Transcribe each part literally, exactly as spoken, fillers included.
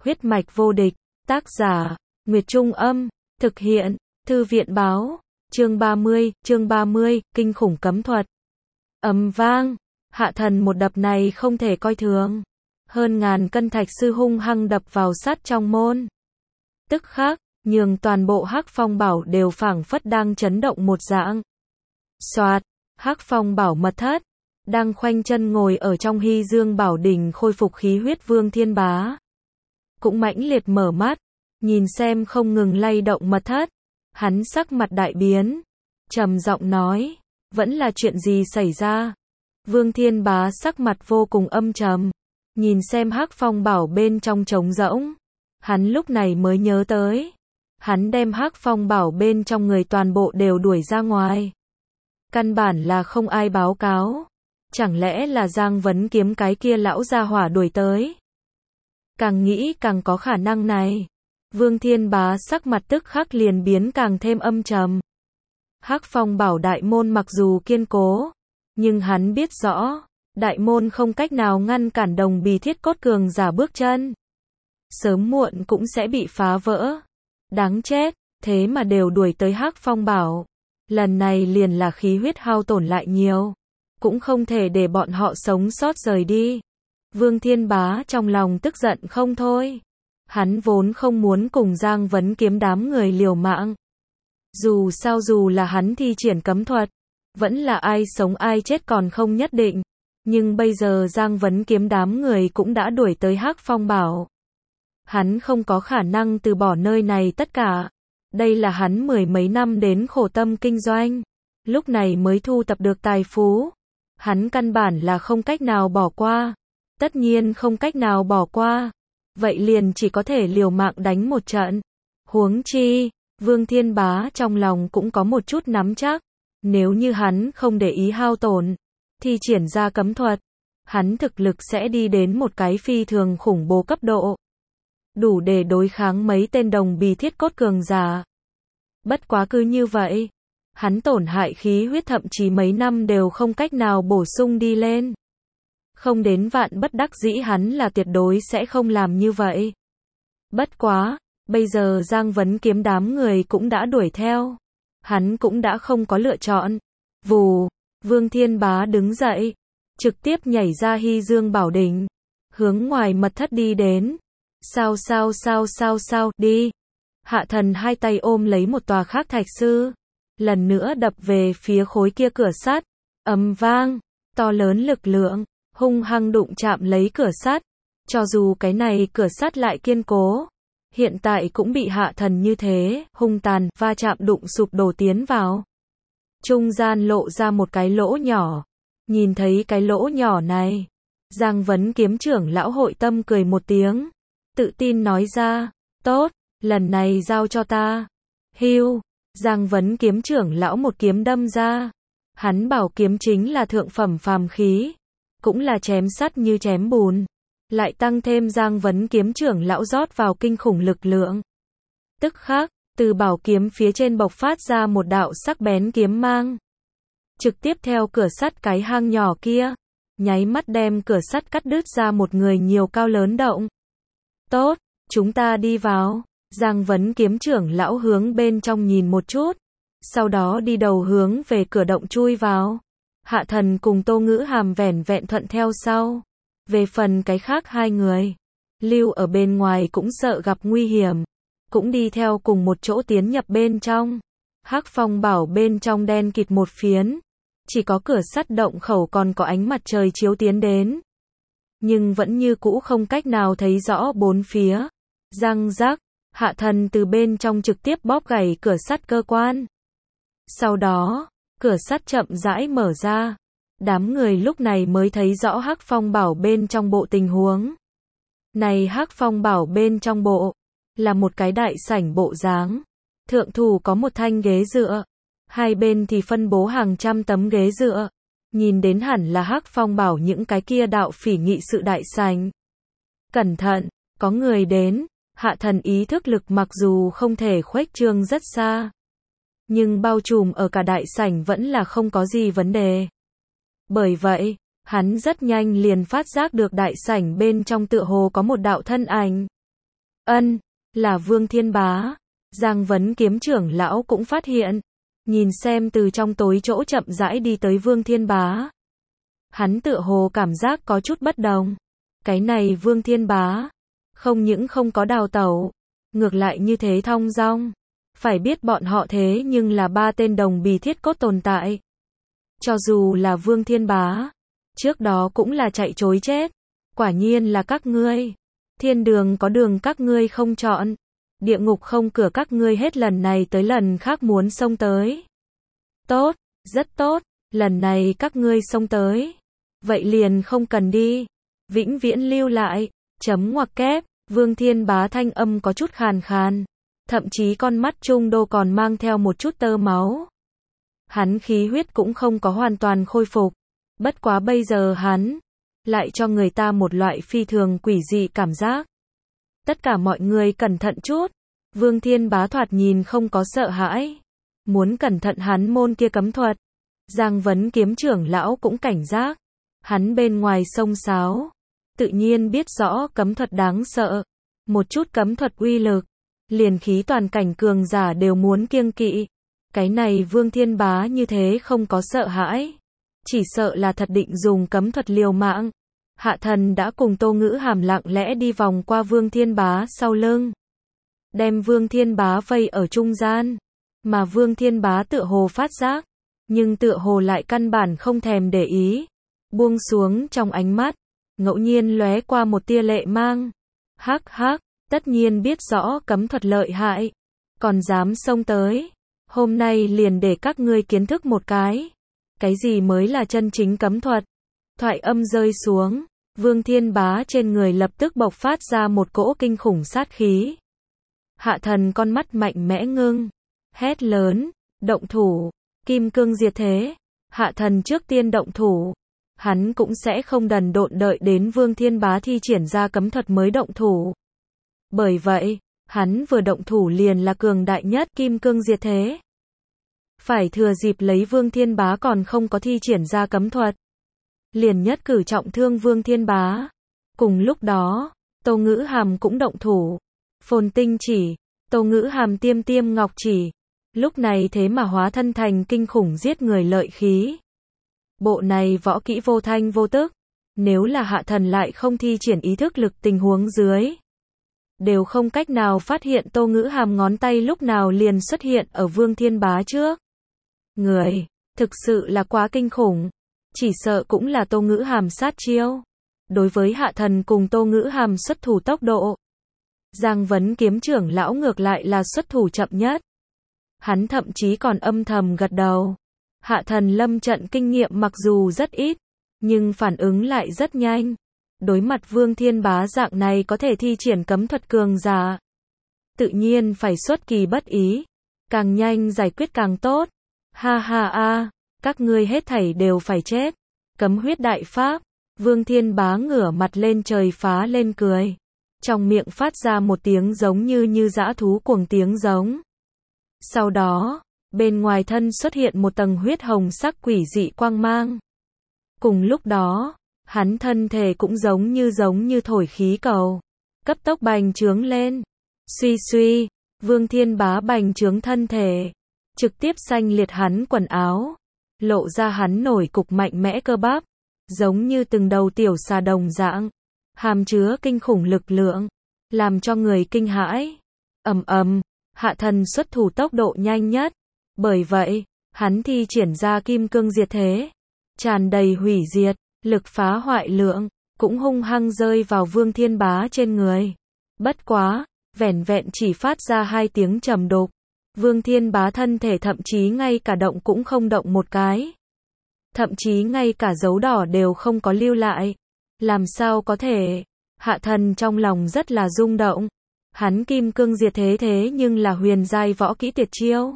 Huyết mạch vô địch, tác giả, Nguyệt Trung Âm, thực hiện, Thư viện báo, chương ba mươi, chương ba mươi, kinh khủng cấm thuật. Ầm vang, Hạ Thần một đập này không thể coi thường. Hơn ngàn cân thạch sư hung hăng đập vào sắt trong môn. Tức khắc, nhường toàn bộ Hắc Phong Bảo đều phảng phất đang chấn động một dạng. Soạt, Hắc Phong Bảo mật thất, đang khoanh chân ngồi ở trong Hy Dương Bảo Đỉnh khôi phục khí huyết Vương Thiên Bá. Cũng mãnh liệt mở mắt, nhìn xem không ngừng lay động mật thất, hắn sắc mặt đại biến, trầm giọng nói, vẫn là chuyện gì xảy ra? Vương Thiên Bá sắc mặt vô cùng âm trầm, nhìn xem Hắc Phong Bảo bên trong trống rỗng, hắn lúc này mới nhớ tới, hắn đem Hắc Phong Bảo bên trong người toàn bộ đều đuổi ra ngoài. Căn bản là không ai báo cáo, chẳng lẽ là Giang Vấn Kiếm cái kia lão gia hỏa đuổi tới? Càng nghĩ càng có khả năng này. Vương Thiên Bá sắc mặt tức khắc liền biến càng thêm âm trầm. Hắc Phong Bảo đại môn mặc dù kiên cố, nhưng hắn biết rõ, đại môn không cách nào ngăn cản đồng bì thiết cốt cường giả bước chân. Sớm muộn cũng sẽ bị phá vỡ. Đáng chết, thế mà đều đuổi tới Hắc Phong Bảo. Lần này liền là khí huyết hao tổn lại nhiều, cũng không thể để bọn họ sống sót rời đi. Vương Thiên Bá trong lòng tức giận không thôi. Hắn vốn không muốn cùng Giang Vấn Kiếm đám người liều mạng. Dù sao dù là hắn thi triển cấm thuật, vẫn là ai sống ai chết còn không nhất định. Nhưng bây giờ Giang Vấn Kiếm đám người cũng đã đuổi tới Hắc Phong Bảo. Hắn không có khả năng từ bỏ nơi này tất cả. Đây là hắn mười mấy năm đến khổ tâm kinh doanh, lúc này mới thu tập được tài phú. Hắn căn bản là không cách nào bỏ qua. Tất nhiên không cách nào bỏ qua. Vậy liền chỉ có thể liều mạng đánh một trận. Huống chi, Vương Thiên Bá trong lòng cũng có một chút nắm chắc. Nếu như hắn không để ý hao tổn, thì triển ra cấm thuật, hắn thực lực sẽ đi đến một cái phi thường khủng bố cấp độ. Đủ để đối kháng mấy tên đồng bì thiết cốt cường giả. Bất quá cứ như vậy, hắn tổn hại khí huyết thậm chí mấy năm đều không cách nào bổ sung đi lên. Không đến vạn bất đắc dĩ hắn là tuyệt đối sẽ không làm như vậy. Bất quá, bây giờ Giang Vấn Kiếm đám người cũng đã đuổi theo. Hắn cũng đã không có lựa chọn. Vù, Vương Thiên Bá đứng dậy, trực tiếp nhảy ra Hy Dương Bảo Đỉnh, hướng ngoài mật thất đi đến. Sao sao sao sao sao, đi. Hạ Thần hai tay ôm lấy một tòa khác thạch sư, lần nữa đập về phía khối kia cửa sắt. Ầm vang, to lớn lực lượng hung hăng đụng chạm lấy cửa sắt. Cho dù cái này cửa sắt lại kiên cố, hiện tại cũng bị Hạ Thần như thế hung tàn va chạm đụng sụp đổ tiến vào. Trung gian lộ ra một cái lỗ nhỏ. Nhìn thấy cái lỗ nhỏ này, Giang Vấn Kiếm trưởng lão hội tâm cười một tiếng, tự tin nói ra, tốt, lần này giao cho ta. Hiu, Giang Vấn Kiếm trưởng lão một kiếm đâm ra. Hắn bảo kiếm chính là thượng phẩm phàm khí, cũng là chém sắt như chém bùn, lại tăng thêm Giang Vấn Kiếm trưởng lão rót vào kinh khủng lực lượng. Tức khắc, từ bảo kiếm phía trên bộc phát ra một đạo sắc bén kiếm mang, trực tiếp theo cửa sắt cái hang nhỏ kia, nháy mắt đem cửa sắt cắt đứt ra một người nhiều cao lớn động. Tốt, chúng ta đi vào. Giang Vấn Kiếm trưởng lão hướng bên trong nhìn một chút, sau đó đi đầu hướng về cửa động chui vào. Hạ Thần cùng Tô Ngữ Hàm vẻn vẹn thuận theo sau. Về phần cái khác hai người, lưu ở bên ngoài cũng sợ gặp nguy hiểm, cũng đi theo cùng một chỗ tiến nhập bên trong. Hắc Phong Bảo bên trong đen kịt một phiến, chỉ có cửa sắt động khẩu còn có ánh mặt trời chiếu tiến đến, nhưng vẫn như cũ không cách nào thấy rõ bốn phía. Răng rắc, Hạ Thần từ bên trong trực tiếp bóp gãy cửa sắt cơ quan. Sau đó, cửa sắt chậm rãi mở ra. Đám người lúc này mới thấy rõ Hắc Phong Bảo bên trong bộ tình huống. Này Hắc Phong Bảo bên trong bộ, là một cái đại sảnh bộ dáng. Thượng thủ có một thanh ghế dựa, hai bên thì phân bố hàng trăm tấm ghế dựa. Nhìn đến hẳn là Hắc Phong Bảo những cái kia đạo phỉ nghị sự đại sảnh. Cẩn thận, có người đến. Hạ Thần ý thức lực mặc dù không thể khuếch trương rất xa, nhưng bao trùm ở cả đại sảnh vẫn là không có gì vấn đề. Bởi vậy, hắn rất nhanh liền phát giác được đại sảnh bên trong tựa hồ có một đạo thân ảnh. Ân, là Vương Thiên Bá. Giang Vấn Kiếm trưởng lão cũng phát hiện. Nhìn xem từ trong tối chỗ chậm rãi đi tới Vương Thiên Bá. Hắn tựa hồ cảm giác có chút bất đồng. Cái này Vương Thiên Bá, không những không có đào tẩu, ngược lại như thế thong dong. Phải biết bọn họ thế nhưng là ba tên đồng bì thiết cốt tồn tại. Cho dù là Vương Thiên Bá, trước đó cũng là chạy trối chết. Quả nhiên là các ngươi. Thiên đường có đường các ngươi không chọn. Địa ngục không cửa các ngươi hết lần này tới lần khác muốn xông tới. Tốt, rất tốt, lần này các ngươi xông tới. Vậy liền không cần đi. Vĩnh viễn lưu lại, chấm ngoặc kép, Vương Thiên Bá thanh âm có chút khàn khàn. Thậm chí con mắt trung đô còn mang theo một chút tơ máu. Hắn khí huyết cũng không có hoàn toàn khôi phục. Bất quá bây giờ hắn, lại cho người ta một loại phi thường quỷ dị cảm giác. Tất cả mọi người cẩn thận chút. Vương Thiên Bá thoạt nhìn không có sợ hãi. Muốn cẩn thận hắn môn kia cấm thuật. Giang Vấn Kiếm trưởng lão cũng cảnh giác. Hắn bên ngoài sông sáo. Tự nhiên biết rõ cấm thuật đáng sợ. Một chút cấm thuật uy lực. Liền khí toàn cảnh cường giả đều muốn kiêng kỵ. Cái này Vương Thiên Bá như thế không có sợ hãi. Chỉ sợ là thật định dùng cấm thuật liều mạng. Hạ thần đã cùng Tô Ngữ Hàm lặng lẽ đi vòng qua Vương Thiên Bá sau lưng. Đem Vương Thiên Bá vây ở trung gian. Mà Vương Thiên Bá tựa hồ phát giác. Nhưng tựa hồ lại căn bản không thèm để ý. Buông xuống trong ánh mắt. Ngẫu nhiên lóe qua một tia lệ mang. Hắc hắc, tất nhiên biết rõ cấm thuật lợi hại. Còn dám xông tới. Hôm nay liền để các ngươi kiến thức một cái. Cái gì mới là chân chính cấm thuật. Thoại âm rơi xuống. Vương Thiên Bá trên người lập tức bộc phát ra một cỗ kinh khủng sát khí. Hạ thần con mắt mạnh mẽ ngưng. Hét lớn. Động thủ. Kim cương diệt thế. Hạ thần trước tiên động thủ. Hắn cũng sẽ không đần độn đợi đến Vương Thiên Bá thi triển ra cấm thuật mới động thủ. Bởi vậy, hắn vừa động thủ liền là cường đại nhất kim cương diệt thế. Phải thừa dịp lấy Vương Thiên Bá còn không có thi triển ra cấm thuật. Liền nhất cử trọng thương Vương Thiên Bá. Cùng lúc đó, Tô Ngữ Hàm cũng động thủ. Phồn tinh chỉ, Tô Ngữ Hàm tiêm tiêm ngọc chỉ. Lúc này thế mà hóa thân thành kinh khủng giết người lợi khí. Bộ này võ kỹ vô thanh vô tức. Nếu là hạ thần lại không thi triển ý thức lực tình huống dưới. Đều không cách nào phát hiện Tô Ngữ Hàm ngón tay lúc nào liền xuất hiện ở Vương Thiên Bá trước. Người, thực sự là quá kinh khủng. Chỉ sợ cũng là Tô Ngữ Hàm sát chiêu. Đối với hạ thần cùng Tô Ngữ Hàm xuất thủ tốc độ. Giang Vấn Kiếm trưởng lão ngược lại là xuất thủ chậm nhất. Hắn thậm chí còn âm thầm gật đầu. Hạ thần lâm trận kinh nghiệm mặc dù rất ít, nhưng phản ứng lại rất nhanh. Đối mặt Vương Thiên Bá dạng này có thể thi triển cấm thuật cường giả. Tự nhiên phải xuất kỳ bất ý. Càng nhanh giải quyết càng tốt. Ha ha a, các ngươi hết thảy đều phải chết. Cấm huyết đại pháp. Vương Thiên Bá ngửa mặt lên trời phá lên cười. Trong miệng phát ra một tiếng giống như như dã thú cuồng tiếng giống. Sau đó, bên ngoài thân xuất hiện một tầng huyết hồng sắc quỷ dị quang mang. Cùng lúc đó, hắn thân thể cũng giống như giống như thổi khí cầu. Cấp tốc bành trướng lên. Suy suy, Vương Thiên Bá bành trướng thân thể. Trực tiếp xanh liệt hắn quần áo. Lộ ra hắn nổi cục mạnh mẽ cơ bắp. Giống như từng đầu tiểu xà đồng dạng. Hàm chứa kinh khủng lực lượng. Làm cho người kinh hãi. Ầm ầm, hạ thần xuất thủ tốc độ nhanh nhất. Bởi vậy, hắn thi triển ra kim cương diệt thế. Tràn đầy hủy diệt, lực phá hoại lượng. Cũng hung hăng rơi vào Vương Thiên Bá trên người. Bất quá, vẻn vẹn chỉ phát ra hai tiếng trầm đục. Vương Thiên Bá thân thể thậm chí ngay cả động cũng không động một cái. Thậm chí ngay cả dấu đỏ đều không có lưu lại. Làm sao có thể? Hạ thần trong lòng rất là rung động. Hắn kim cương diệt thế thế nhưng là huyền giai võ kỹ tuyệt chiêu.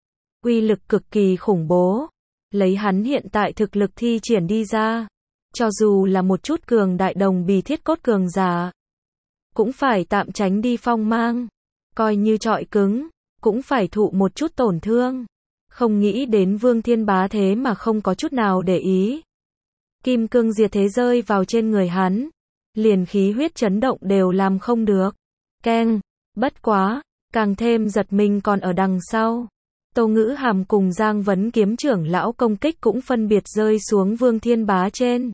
Uy lực cực kỳ khủng bố. Lấy hắn hiện tại thực lực thi triển đi ra. Cho dù là một chút cường đại đồng bì thiết cốt cường giả. Cũng phải tạm tránh đi phong mang. Coi như trọi cứng. Cũng phải thụ một chút tổn thương. Không nghĩ đến Vương Thiên Bá thế mà không có chút nào để ý. Kim cương diệt thế rơi vào trên người hắn. Liền khí huyết chấn động đều làm không được. Keng, Bất quá, càng thêm giật mình còn ở đằng sau. Tô Ngữ Hàm cùng Giang Vấn Kiếm trưởng lão công kích cũng phân biệt rơi xuống Vương Thiên Bá trên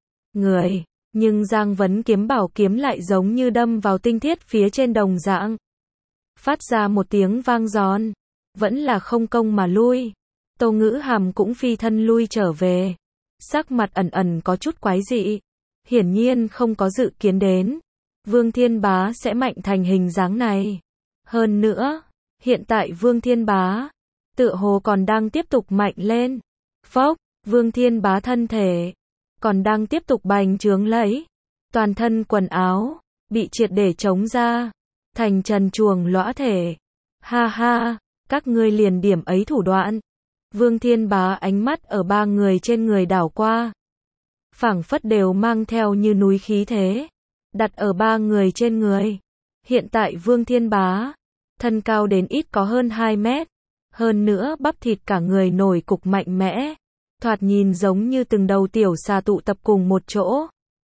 người, nhưng Giang Vấn Kiếm bảo kiếm lại giống như đâm vào tinh thiết phía trên đồng dạng. Phát ra một tiếng vang giòn, vẫn là không công mà lui. Tô Ngữ Hàm cũng phi thân lui trở về, sắc mặt ẩn ẩn có chút quái dị, hiển nhiên không có dự kiến đến Vương Thiên Bá sẽ mạnh thành hình dáng này. Hơn nữa, hiện tại Vương Thiên Bá tựa hồ còn đang tiếp tục mạnh lên. Phốc, Vương Thiên Bá thân thể còn đang tiếp tục bành trướng lấy, toàn thân quần áo bị triệt để trống ra, thành trần truồng lõa thể. Ha ha, các ngươi liền điểm ấy thủ đoạn. Vương Thiên Bá ánh mắt ở ba người trên người đảo qua, phảng phất đều mang theo như núi khí thế, đặt ở ba người trên người. Hiện tại Vương Thiên Bá thân cao đến ít có hơn hai mét, hơn nữa bắp thịt cả người nổi cục mạnh mẽ, thoạt nhìn giống như từng đầu tiểu xà tụ tập cùng một chỗ,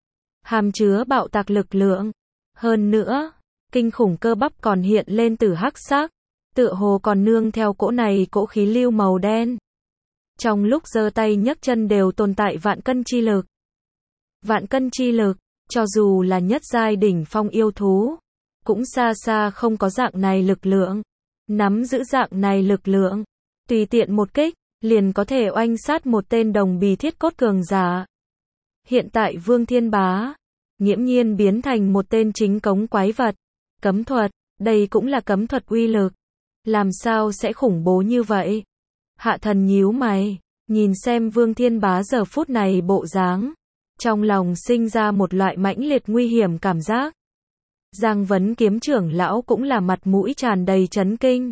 hàm chứa bạo tạc lực lượng. Hơn nữa, kinh khủng cơ bắp còn hiện lên từ hắc sắc, tựa hồ còn nương theo cỗ này cỗ khí lưu màu đen. Trong lúc giơ tay nhấc chân đều tồn tại vạn cân chi lực. Vạn cân chi lực, cho dù là nhất giai đỉnh phong yêu thú, cũng xa xa không có dạng này lực lượng. Nắm giữ dạng này lực lượng, tùy tiện một kích, liền có thể oanh sát một tên đồng bì thiết cốt cường giả. Hiện tại Vương Thiên Bá nghiễm nhiên biến thành một tên chính cống quái vật. Cấm thuật, đây cũng là cấm thuật uy lực. Làm sao sẽ khủng bố như vậy? Hạ Thần nhíu mày, nhìn xem Vương Thiên Bá giờ phút này bộ dáng, trong lòng sinh ra một loại mãnh liệt nguy hiểm cảm giác. Giang Vấn Kiếm trưởng lão cũng là mặt mũi tràn đầy chấn kinh.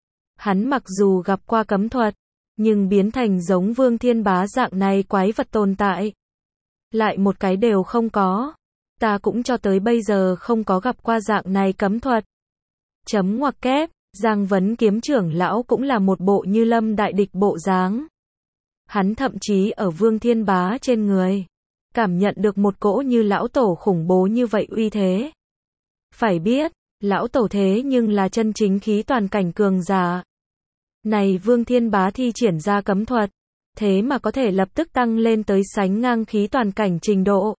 Hắn mặc dù gặp qua cấm thuật, nhưng biến thành giống Vương Thiên Bá dạng này quái vật tồn tại, lại một cái đều không có. Ta cũng cho tới bây giờ không có gặp qua dạng này cấm thuật. Chấm ngoặc kép, Giang Vấn Kiếm trưởng lão cũng là một bộ như lâm đại địch bộ dáng. Hắn thậm chí ở Vương Thiên Bá trên người, cảm nhận được một cỗ như lão tổ khủng bố như vậy uy thế. Phải biết, lão tổ thế nhưng là chân chính khí toàn cảnh cường giả. Này Vương Thiên Bá thi triển ra cấm thuật, thế mà có thể lập tức tăng lên tới sánh ngang khí toàn cảnh trình độ.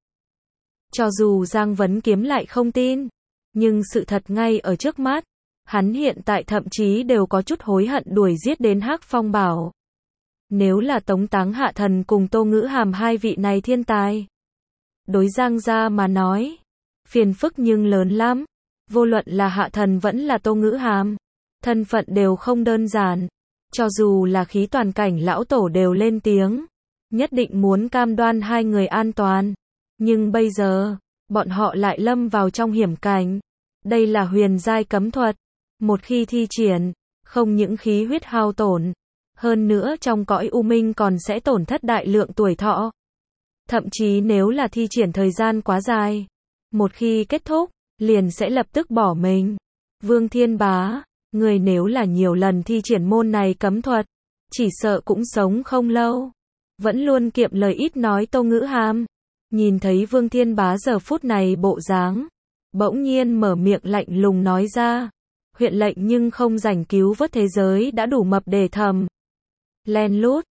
Cho dù Giang Vấn Kiếm lại không tin, nhưng sự thật ngay ở trước mắt, hắn hiện tại thậm chí đều có chút hối hận đuổi giết đến Hắc Phong Bảo. Nếu là Tống Táng Hạ Thần cùng Tô Ngữ Hàm hai vị này thiên tài, đối Giang gia mà nói, phiền phức nhưng lớn lắm. Vô luận là Hạ Thần vẫn là Tô Ngữ Hàm, thân phận đều không đơn giản. Cho dù là khí toàn cảnh lão tổ đều lên tiếng, nhất định muốn cam đoan hai người an toàn. Nhưng bây giờ, bọn họ lại lâm vào trong hiểm cảnh. Đây là huyền giai cấm thuật, một khi thi triển, không những khí huyết hao tổn, hơn nữa trong cõi u minh còn sẽ tổn thất đại lượng tuổi thọ. Thậm chí nếu là thi triển thời gian quá dài, một khi kết thúc, liền sẽ lập tức bỏ mình. Vương Thiên Bá, người nếu là nhiều lần thi triển môn này cấm thuật, chỉ sợ cũng sống không lâu. Vẫn luôn kiệm lời ít nói Tô Ngữ Hàm, nhìn thấy Vương Thiên Bá giờ phút này bộ dáng, bỗng nhiên mở miệng lạnh lùng nói ra, huyện lệnh nhưng không rảnh cứu vớt thế giới đã đủ mập để thầm. Len lút,